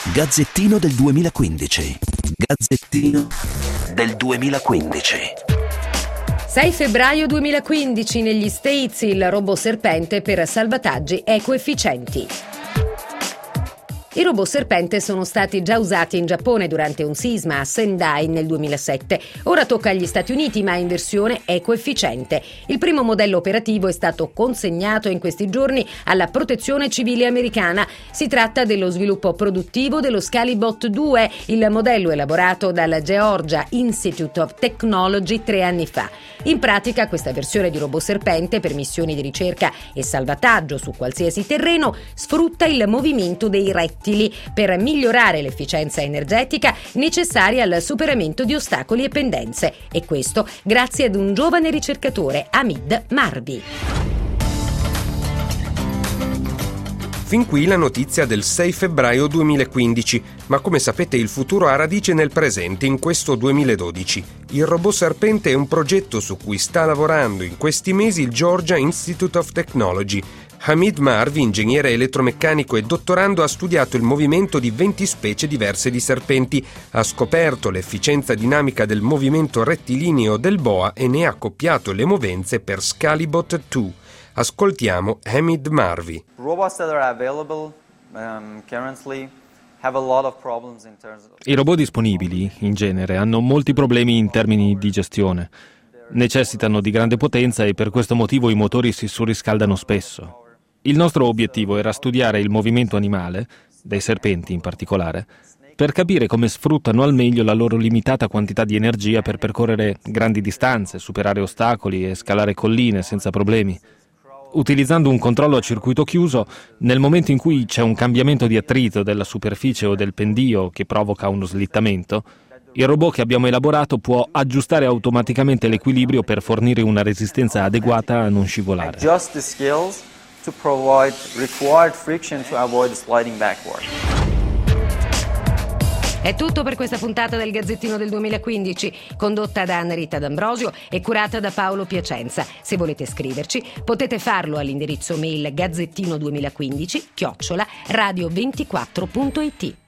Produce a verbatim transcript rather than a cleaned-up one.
Gazzettino del duemilaquindici. Gazzettino del duemilaquindici. sei febbraio duemilaquindici, negli States il robot serpente per salvataggi ecoefficienti. I robot serpente sono stati già usati in Giappone durante un sisma a Sendai nel duemilasette. Ora tocca agli Stati Uniti, ma in versione ecoefficiente. Il primo modello operativo è stato consegnato in questi giorni alla Protezione Civile americana. Si tratta dello sviluppo produttivo dello Scalibot due, il modello elaborato dal Georgia Institute of Technology tre anni fa. In pratica, questa versione di robot serpente per missioni di ricerca e salvataggio su qualsiasi terreno sfrutta il movimento dei rettili per migliorare l'efficienza energetica necessaria al superamento di ostacoli e pendenze, e questo grazie ad un giovane ricercatore, Hamid Marvi. Fin qui la notizia del sei febbraio duemilaquindici, ma come sapete il futuro ha radice nel presente, in questo duemiladodici. Il robot serpente è un progetto su cui sta lavorando in questi mesi il Georgia Institute of Technology. Hamid Marvi, ingegnere elettromeccanico e dottorando, ha studiato il movimento di venti specie diverse di serpenti, ha scoperto l'efficienza dinamica del movimento rettilineo del boa e ne ha accoppiato le movenze per Scalibot due. Ascoltiamo Hamid Marvi. I robot disponibili, in genere, hanno molti problemi in termini di gestione. Necessitano di grande potenza e per questo motivo i motori si surriscaldano spesso. Il nostro obiettivo era studiare il movimento animale, dei serpenti in particolare, per capire come sfruttano al meglio la loro limitata quantità di energia per percorrere grandi distanze, superare ostacoli e scalare colline senza problemi. Utilizzando un controllo a circuito chiuso, nel momento in cui c'è un cambiamento di attrito della superficie o del pendio che provoca uno slittamento, il robot che abbiamo elaborato può aggiustare automaticamente l'equilibrio per fornire una resistenza adeguata a non scivolare. To provide required friction to avoid sliding backward. È tutto per questa puntata del Gazzettino del duemilaquindici, condotta da Anna Rita D'Ambrosio e curata da Paolo Piacenza. Se volete scriverci, potete farlo all'indirizzo mail gazzettino duemilaquindici chiocciola radio ventiquattro punto it.